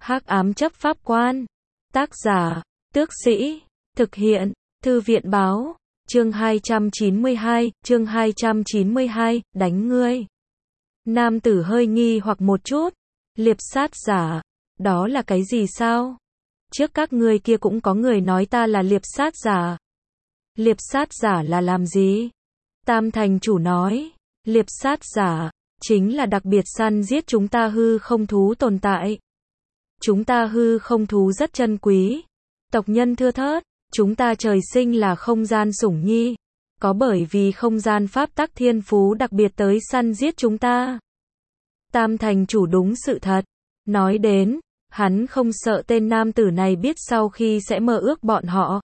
Hắc ám chấp pháp quan. Tác giả, Tước Sĩ. Thực hiện, Thư viện báo. Chương 292, đánh ngươi. Nam tử hơi nghi hoặc một chút. Liệp sát giả, đó là cái gì sao? Trước các ngươi kia cũng có người nói ta là liệp sát giả. Liệp sát giả là làm gì? Tam thành chủ nói, liệp sát giả, chính là đặc biệt săn giết chúng ta hư không thú tồn tại. Chúng ta hư không thú rất chân quý. Tộc nhân thưa thớt, chúng ta trời sinh là không gian sủng nhi. Có bởi vì không gian pháp tắc thiên phú đặc biệt tới săn giết chúng ta. Tam thành chủ đúng sự thật. Nói đến, hắn không sợ tên nam tử này biết sau khi sẽ mơ ước bọn họ.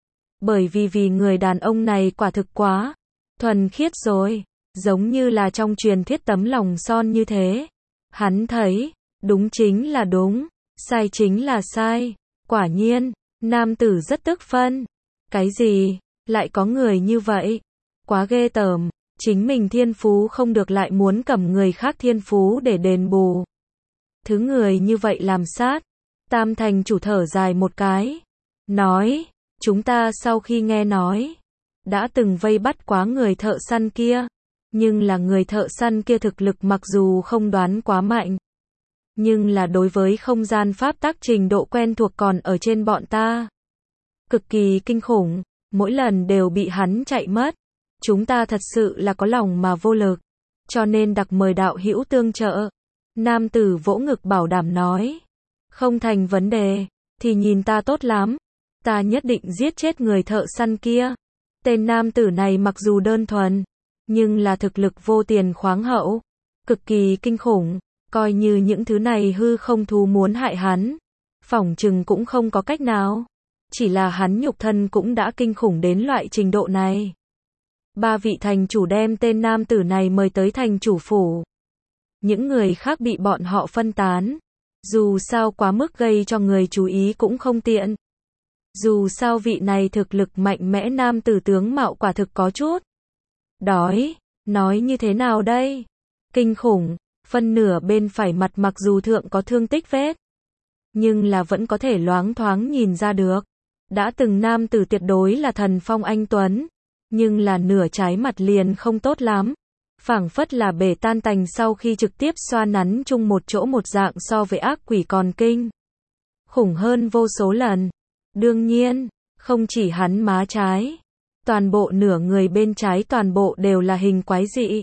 Bởi vì người đàn ông này quả thực quá thuần khiết rồi, giống như là trong truyền thuyết tấm lòng son như thế. Hắn thấy, đúng chính là đúng, sai chính là sai. Quả nhiên, nam tử rất tức phân. Cái gì? Lại có người như vậy? Quá ghê tởm, chính mình thiên phú không được lại muốn cầm người khác thiên phú để đền bù. Thứ người như vậy làm sát. Tam thành chủ thở dài một cái. Nói, chúng ta sau khi nghe nói, đã từng vây bắt quá người thợ săn kia. Nhưng là người thợ săn kia thực lực mặc dù không đoán quá mạnh. Nhưng là đối với không gian pháp tắc trình độ quen thuộc còn ở trên bọn ta. Cực kỳ kinh khủng, mỗi lần đều bị hắn chạy mất. Chúng ta thật sự là có lòng mà vô lực. Cho nên đặc mời đạo hữu tương trợ. Nam tử vỗ ngực bảo đảm nói. Không thành vấn đề, thì nhìn ta tốt lắm. Ta nhất định giết chết người thợ săn kia. Tên nam tử này mặc dù đơn thuần, nhưng là thực lực vô tiền khoáng hậu. Cực kỳ kinh khủng, coi như những thứ này hư không thú muốn hại hắn. Phỏng chừng cũng không có cách nào. Chỉ là hắn nhục thân cũng đã kinh khủng đến loại trình độ này. Ba vị thành chủ đem tên nam tử này mời tới thành chủ phủ. Những người khác bị bọn họ phân tán. Dù sao quá mức gây cho người chú ý cũng không tiện. Dù sao vị này thực lực mạnh mẽ nam tử tướng mạo quả thực có chút đói, nói như thế nào đây? Kinh khủng, phân nửa bên phải mặt mặc dù thượng có thương tích vết, nhưng là vẫn có thể loáng thoáng nhìn ra được. Đã từng nam tử tuyệt đối là thần phong anh tuấn, nhưng là nửa trái mặt liền không tốt lắm. Phảng phất là bể tan tành sau khi trực tiếp xoa nắn chung một chỗ một dạng so với ác quỷ còn kinh khủng hơn vô số lần. Đương nhiên, không chỉ hắn má trái, toàn bộ nửa người bên trái toàn bộ đều là hình quái dị.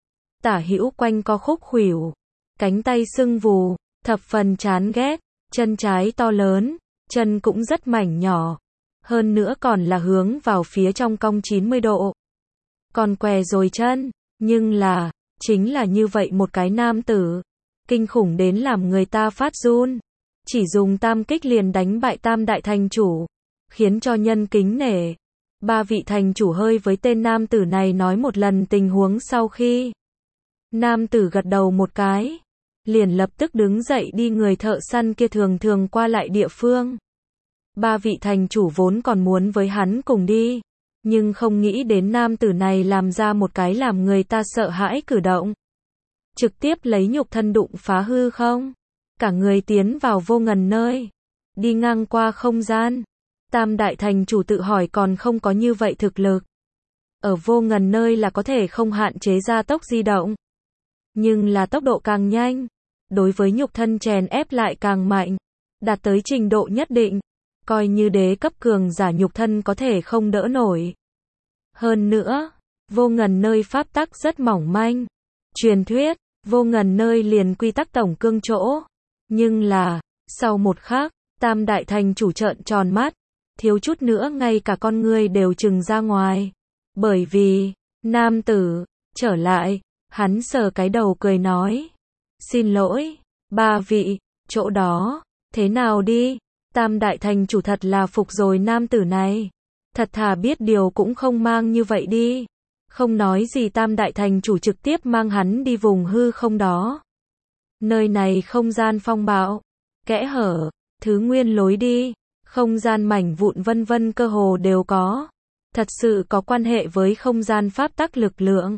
Tả hữu quanh co khúc khuỷu, cánh tay sưng vù, thập phần chán ghét, chân trái to lớn, chân cũng rất mảnh nhỏ, hơn nữa còn là hướng vào phía trong cong 90 độ. Còn què rồi chân, nhưng là, chính là như vậy một cái nam tử, kinh khủng đến làm người ta phát run. Chỉ dùng tam kích liền đánh bại tam đại thành chủ, khiến cho nhân kính nể. Ba vị thành chủ hơi với tên nam tử này nói một lần tình huống sau khi. Nam tử gật đầu một cái, liền lập tức đứng dậy đi người thợ săn kia thường thường qua lại địa phương. Ba vị thành chủ vốn còn muốn với hắn cùng đi, nhưng không nghĩ đến nam tử này làm ra một cái làm người ta sợ hãi cử động. Trực tiếp lấy nhục thân đụng phá hư không? Cả người tiến vào vô ngần nơi, đi ngang qua không gian. Tam đại thành chủ tự hỏi còn không có như vậy thực lực. Ở vô ngần nơi là có thể không hạn chế gia tốc di động, nhưng là tốc độ càng nhanh, đối với nhục thân chèn ép lại càng mạnh, đạt tới trình độ nhất định, coi như đế cấp cường giả nhục thân có thể không đỡ nổi. Hơn nữa, vô ngần nơi pháp tắc rất mỏng manh. Truyền thuyết, vô ngần nơi liền quy tắc tổng cương chỗ. Nhưng là, sau một khắc, tam đại thành chủ trợn tròn mắt, thiếu chút nữa ngay cả con ngươi đều trừng ra ngoài. Bởi vì, nam tử, trở lại, hắn sờ cái đầu cười nói. Xin lỗi, ba vị, chỗ đó, thế nào đi? Tam đại thành chủ thật là phục rồi nam tử này. Thật thà biết điều cũng không mang như vậy đi. Không nói gì tam đại thành chủ trực tiếp mang hắn đi vùng hư không đó. Nơi này không gian phong bạo, kẽ hở, thứ nguyên lối đi, không gian mảnh vụn vân vân cơ hồ đều có. Thật sự có quan hệ với không gian pháp tắc lực lượng.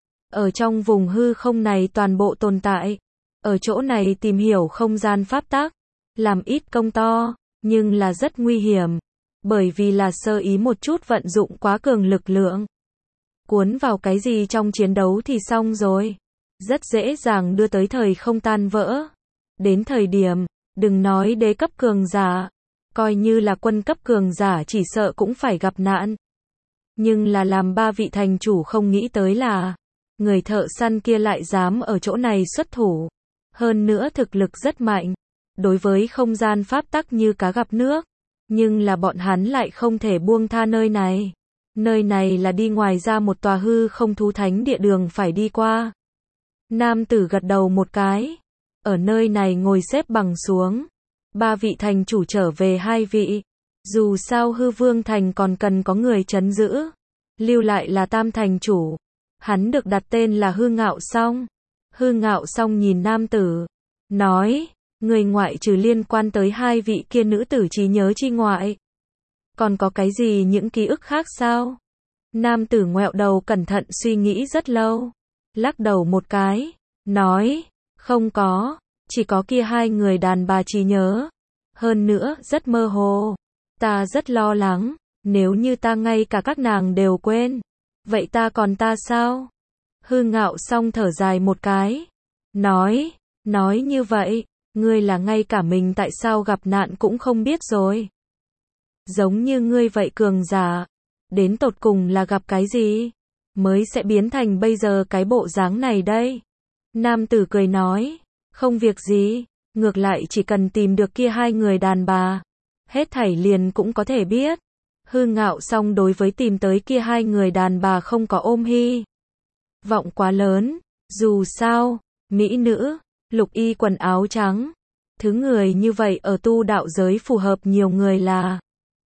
Ở trong vùng hư không này toàn bộ tồn tại. Ở chỗ này tìm hiểu không gian pháp tắc, làm ít công to, nhưng là rất nguy hiểm, bởi vì là sơ ý một chút vận dụng quá cường lực lượng. Cuốn vào cái gì trong chiến đấu thì xong rồi. Rất dễ dàng đưa tới thời không tan vỡ. Đến thời điểm, đừng nói đế cấp cường giả, coi như là quân cấp cường giả chỉ sợ cũng phải gặp nạn. Nhưng là làm ba vị thành chủ không nghĩ tới là, người thợ săn kia lại dám ở chỗ này xuất thủ. Hơn nữa thực lực rất mạnh, đối với không gian pháp tắc như cá gặp nước. Nhưng là bọn hắn lại không thể buông tha nơi này. Nơi này là đi ngoài ra một tòa hư không thú thánh địa đường phải đi qua. Nam tử gật đầu một cái. Ở nơi này ngồi xếp bằng xuống. Ba vị thành chủ trở về hai vị. Dù sao hư vương thành còn cần có người trấn giữ. Lưu lại là tam thành chủ. Hắn được đặt tên là Hư Ngạo Song. Hư Ngạo Song nhìn nam tử. Nói, người ngoại trừ liên quan tới hai vị kia nữ tử trí nhớ chi ngoại. Còn có cái gì những ký ức khác sao? Nam tử ngoẹo đầu cẩn thận suy nghĩ rất lâu. Lắc đầu một cái. Nói, không có. Chỉ có kia hai người đàn bà trí nhớ. Hơn nữa, rất mơ hồ. Ta rất lo lắng. Nếu như ta ngay cả các nàng đều quên. Vậy ta còn ta sao? Hư Ngạo Song thở dài một cái. Nói như vậy, ngươi là ngay cả mình tại sao gặp nạn cũng không biết rồi. Giống như ngươi vậy cường giả. Đến tột cùng là gặp cái gì? Mới sẽ biến thành bây giờ cái bộ dáng này đây. Nam tử cười nói. Không việc gì. Ngược lại chỉ cần tìm được kia hai người đàn bà. Hết thảy liền cũng có thể biết. Hư Ngạo Song đối với tìm tới kia hai người đàn bà không có ôm hy vọng quá lớn. Dù sao, mỹ nữ, lục y quần áo trắng. Thứ người như vậy ở tu đạo giới phù hợp nhiều người là.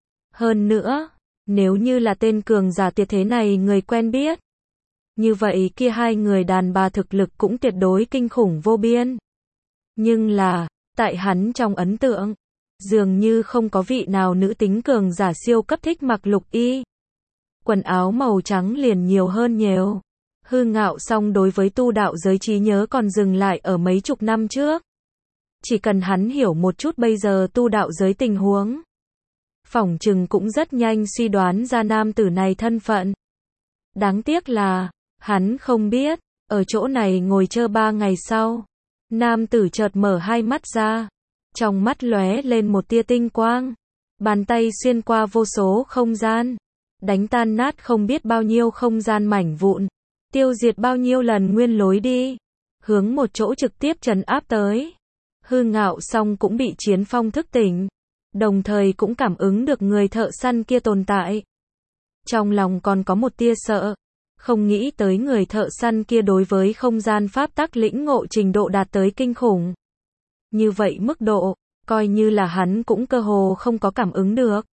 Hơn nữa, nếu như là tên cường giả tuyệt thế này người quen biết. Như vậy kia hai người đàn bà thực lực cũng tuyệt đối kinh khủng vô biên. Nhưng là, tại hắn trong ấn tượng, dường như không có vị nào nữ tính cường giả siêu cấp thích mặc lục y. Quần áo màu trắng liền nhiều hơn nhiều. Hư Ngạo Song đối với tu đạo giới trí nhớ còn dừng lại ở mấy chục năm trước. Chỉ cần hắn hiểu một chút bây giờ tu đạo giới tình huống. Phỏng chừng cũng rất nhanh suy đoán ra nam tử này thân phận. Đáng tiếc là, hắn không biết, ở chỗ này ngồi chờ 3 ngày sau. Nam tử chợt mở hai mắt ra. Trong mắt lóe lên một tia tinh quang. Bàn tay xuyên qua vô số không gian. Đánh tan nát không biết bao nhiêu không gian mảnh vụn. Tiêu diệt bao nhiêu lần nguyên lối đi. Hướng một chỗ trực tiếp trấn áp tới. Hư Ngạo Song cũng bị chiến phong thức tỉnh. Đồng thời cũng cảm ứng được người thợ săn kia tồn tại. Trong lòng còn có một tia sợ. Không nghĩ tới người thợ săn kia đối với không gian pháp tắc lĩnh ngộ trình độ đạt tới kinh khủng. Như vậy mức độ, coi như là hắn cũng cơ hồ không có cảm ứng được.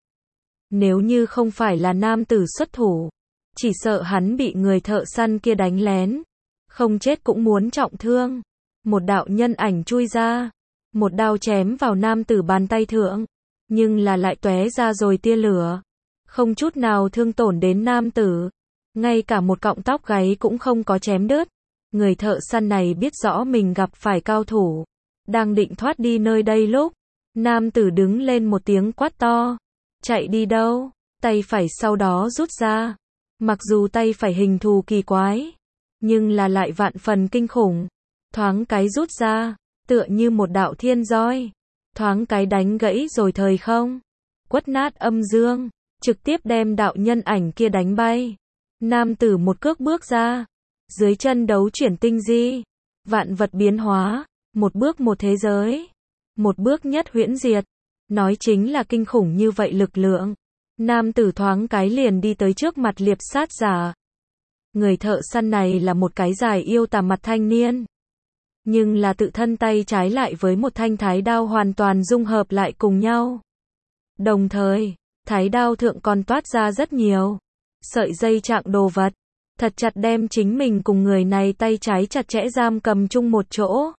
Nếu như không phải là nam tử xuất thủ, chỉ sợ hắn bị người thợ săn kia đánh lén. Không chết cũng muốn trọng thương. Một đạo nhân ảnh chui ra. Một đao chém vào nam tử bàn tay thượng. Nhưng là lại tóe ra rồi tia lửa. Không chút nào thương tổn đến nam tử. Ngay cả một cọng tóc gáy cũng không có chém đứt. Người thợ săn này biết rõ mình gặp phải cao thủ. Đang định thoát đi nơi đây lúc. Nam tử đứng lên một tiếng quát to. Chạy đi đâu? Tay phải sau đó rút ra. Mặc dù tay phải hình thù kỳ quái. Nhưng là lại vạn phần kinh khủng. Thoáng cái rút ra. Tựa như một đạo thiên roi. Thoáng cái đánh gãy rồi thời không. Quất nát âm dương. Trực tiếp đem đạo nhân ảnh kia đánh bay. Nam tử một cước bước ra. Dưới chân đấu chuyển tinh di. Vạn vật biến hóa. Một bước một thế giới. Một bước nhất huyễn diệt. Nói chính là kinh khủng như vậy lực lượng. Nam tử thoáng cái liền đi tới trước mặt liệp sát giả. Người thợ săn này là một cái dài yêu tà mặt thanh niên. Nhưng là tự thân tay trái lại với một thanh thái đao hoàn toàn dung hợp lại cùng nhau. Đồng thời, thái đao thượng còn toát ra rất nhiều sợi dây trạng đồ vật. Thật chặt đem chính mình cùng người này tay trái chặt chẽ giam cầm chung một chỗ.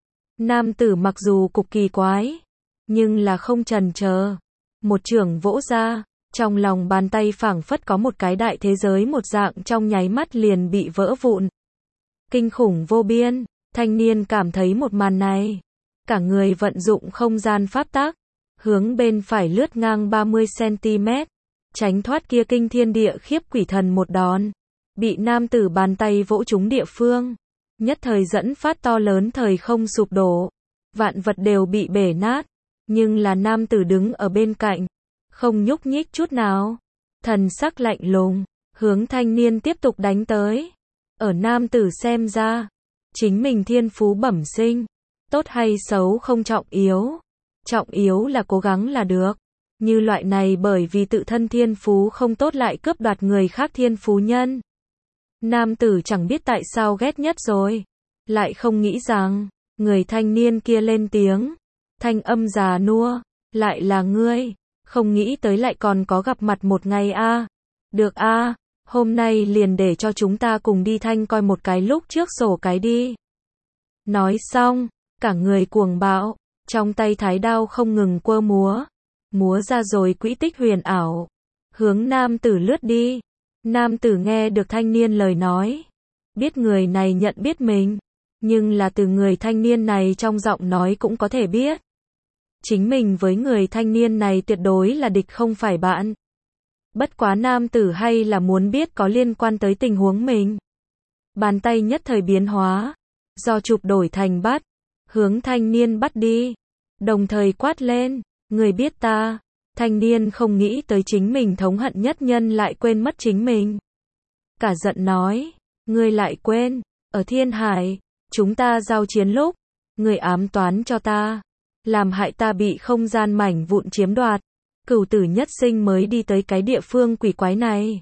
Nam tử mặc dù cực kỳ quái, nhưng là không chần chờ. Một chưởng vỗ ra, trong lòng bàn tay phảng phất có một cái đại thế giới một dạng trong nháy mắt liền bị vỡ vụn. Kinh khủng vô biên, thanh niên cảm thấy một màn này. cả người vận dụng không gian pháp tắc, hướng bên phải lướt ngang 30 cm, tránh thoát kia kinh thiên địa khiếp quỷ thần một đòn, bị nam tử bàn tay vỗ trúng địa phương, nhất thời dẫn phát to lớn thời không sụp đổ, vạn vật đều bị bể nát, nhưng là nam tử đứng ở bên cạnh, không nhúc nhích chút nào, thần sắc lạnh lùng, hướng thanh niên tiếp tục đánh tới. Ở nam tử xem ra, chính mình thiên phú bẩm sinh, tốt hay xấu không trọng yếu là cố gắng là được. Như loại này bởi vì tự thân thiên phú không tốt lại cướp đoạt người khác thiên phú nhân. Nam tử chẳng biết tại sao ghét nhất rồi, lại không nghĩ rằng, người thanh niên kia lên tiếng, thanh âm già nua, lại là ngươi, không nghĩ tới lại còn có gặp mặt một ngày a. Được a, hôm nay liền để cho chúng ta cùng đi thanh coi một cái lúc trước sổ cái đi. Nói xong, cả người cuồng bạo, trong tay thái đao không ngừng quơ múa ra rồi quỹ tích huyền ảo, hướng nam tử lướt đi. Nam tử nghe được thanh niên lời nói, biết người này nhận biết mình, nhưng là từ người thanh niên này trong giọng nói cũng có thể biết. Chính mình với người thanh niên này tuyệt đối là địch không phải bạn. Bất quá nam tử hay là muốn biết có liên quan tới tình huống mình. Bàn tay nhất thời biến hóa, do chụp đổi thành bắt, hướng thanh niên bắt đi, đồng thời quát lên, người biết ta. Thanh niên không nghĩ tới chính mình thống hận nhất nhân lại quên mất chính mình. Cả giận nói, ngươi lại quên, ở Thiên Hải, chúng ta giao chiến lúc, ngươi ám toán cho ta, làm hại ta bị không gian mảnh vụn chiếm đoạt, cửu tử nhất sinh mới đi tới cái địa phương quỷ quái này.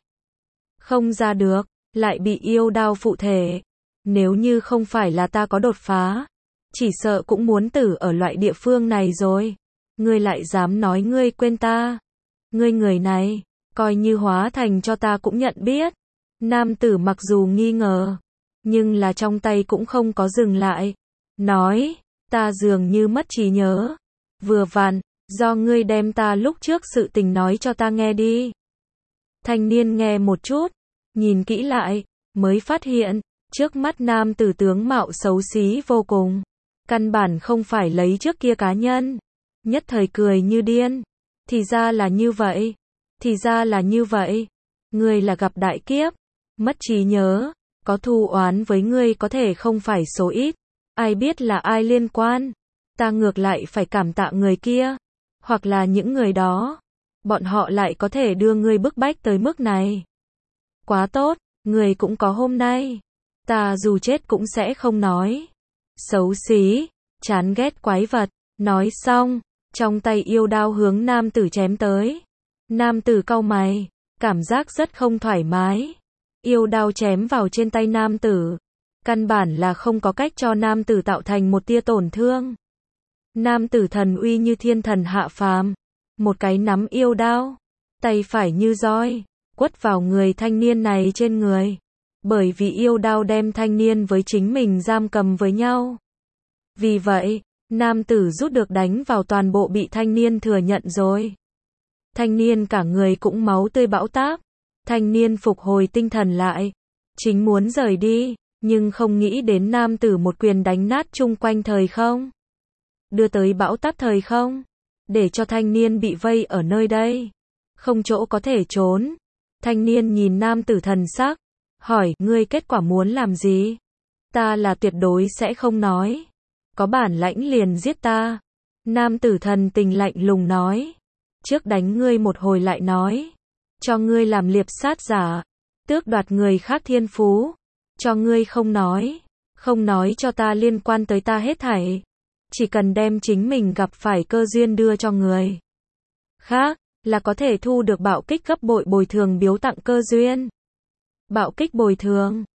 Không ra được, lại bị yêu đao phụ thể. Nếu như không phải là ta có đột phá, chỉ sợ cũng muốn tử ở loại địa phương này rồi. Ngươi lại dám nói ngươi quên ta. Ngươi người này, coi như hóa thành cho ta cũng nhận biết. Nam tử mặc dù nghi ngờ, nhưng là trong tay cũng không có dừng lại. Nói, ta dường như mất trí nhớ. Vừa vặn, do ngươi đem ta lúc trước sự tình nói cho ta nghe đi. Thanh niên nghe một chút, nhìn kỹ lại, mới phát hiện, trước mắt nam tử tướng mạo xấu xí vô cùng. Căn bản không phải lấy trước kia cá nhân. Nhất thời cười như điên. Thì ra là như vậy. Thì ra là như vậy. Ngươi là gặp đại kiếp. Mất trí nhớ. Có thù oán với ngươi có thể không phải số ít. Ai biết là ai liên quan. Ta ngược lại phải cảm tạ người kia. Hoặc là những người đó. Bọn họ lại có thể đưa ngươi bức bách tới mức này. Quá tốt. Ngươi cũng có hôm nay. Ta dù chết cũng sẽ không nói. Xấu xí. Chán ghét quái vật. Nói xong. Trong tay yêu đao hướng nam tử chém tới. Nam tử cau mày, cảm giác rất không thoải mái. Yêu đao chém vào trên tay nam tử. Căn bản là không có cách cho nam tử tạo thành một tia tổn thương. Nam tử thần uy như thiên thần hạ phàm. Một cái nắm yêu đao. Tay phải như roi. Quất vào người thanh niên này trên người. Bởi vì yêu đao đem thanh niên với chính mình giam cầm với nhau. Vì vậy, nam tử rút được đánh vào toàn bộ bị thanh niên thừa nhận rồi. Thanh niên cả người cũng máu tươi bão táp. Thanh niên phục hồi tinh thần lại. Chính muốn rời đi, nhưng không nghĩ đến nam tử một quyền đánh nát chung quanh thời không. Đưa tới bão táp thời không. Để cho thanh niên bị vây ở nơi đây. Không chỗ có thể trốn. Thanh niên nhìn nam tử thần sắc. Hỏi, ngươi kết quả muốn làm gì? Ta là tuyệt đối sẽ không nói. Có bản lãnh liền giết ta. Nam tử thần tình lạnh lùng nói. Trước đánh ngươi một hồi lại nói. Cho ngươi làm liệp sát giả. Tước đoạt người khác thiên phú. Cho ngươi không nói. Không nói cho ta liên quan tới ta hết thảy. Chỉ cần đem chính mình gặp phải cơ duyên đưa cho người khác, là có thể thu được bạo kích gấp bội bồi thường biếu tặng cơ duyên. Bạo kích bồi thường.